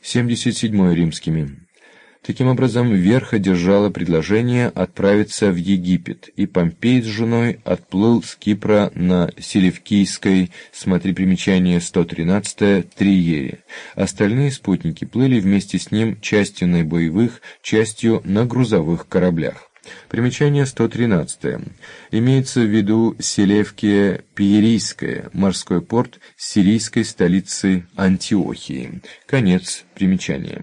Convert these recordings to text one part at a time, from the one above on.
77 римскими. Таким образом, верх одержало предложение отправиться в Египет, и Помпей с женой отплыл с Кипра на Селевкийской, смотри примечание 113, триере. Остальные спутники плыли вместе с ним частью на боевых, частью на грузовых кораблях. Примечание 113. Имеется в виду Селевкия Пиерийская, морской порт сирийской столицы Антиохии. Конец примечания.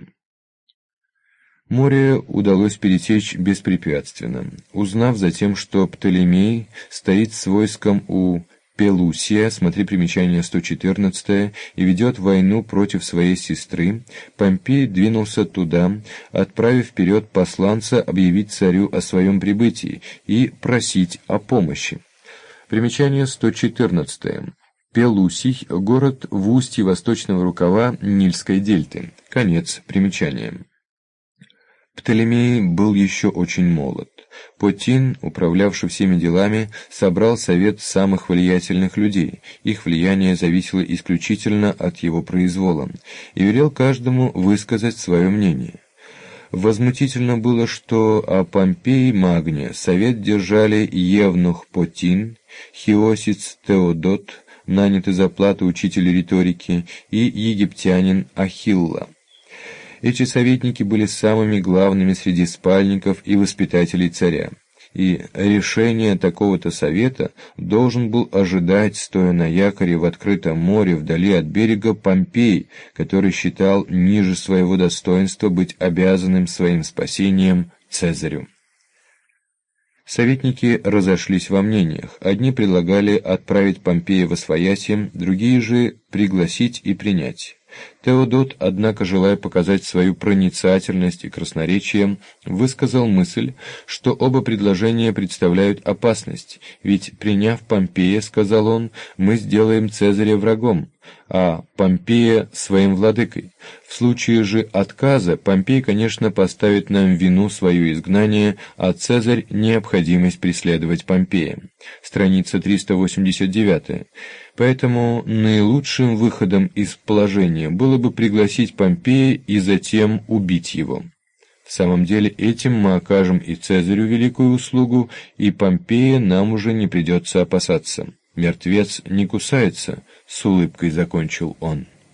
Море удалось пересечь беспрепятственно. Узнав затем, что Птолемей стоит с войском у Пелусия, смотри примечание 114, и ведет войну против своей сестры, Помпей двинулся туда, отправив вперед посланца объявить царю о своем прибытии и просить о помощи. Примечание 114. Пелусий – город в устье восточного рукава Нильской дельты. Конец примечания. Птолемей был еще очень молод. Потин, управлявший всеми делами, собрал совет самых влиятельных людей, их влияние зависело исключительно от его произвола, и велел каждому высказать свое мнение. Возмутительно было, что о Помпеи Магне совет держали евнух Потин, хиосиц Теодот, нанятый за плату учитель риторики, и египтянин Ахилла. Эти советники были самыми главными среди спальников и воспитателей царя, и решение такого-то совета должен был ожидать, стоя на якоре в открытом море вдали от берега, Помпей, который считал ниже своего достоинства быть обязанным своим спасением Цезарю. Советники разошлись во мнениях. Одни предлагали отправить Помпея восвояси, другие же пригласить и принять. Теодот, однако, желая показать свою проницательность и красноречие, высказал мысль, что оба предложения представляют опасность, ведь, приняв Помпея, сказал он, мы сделаем Цезаря врагом, а Помпея своим владыкой. В случае же отказа Помпей, конечно, поставит нам в вину свое изгнание, а Цезарь — необходимость преследовать Помпея. Страница 389. Поэтому наилучшим выходом из положения было бы пригласить Помпея и затем убить его. В самом деле этим мы окажем и Цезарю великую услугу, и Помпея нам уже не придется опасаться. Мертвец не кусается, — с улыбкой закончил он.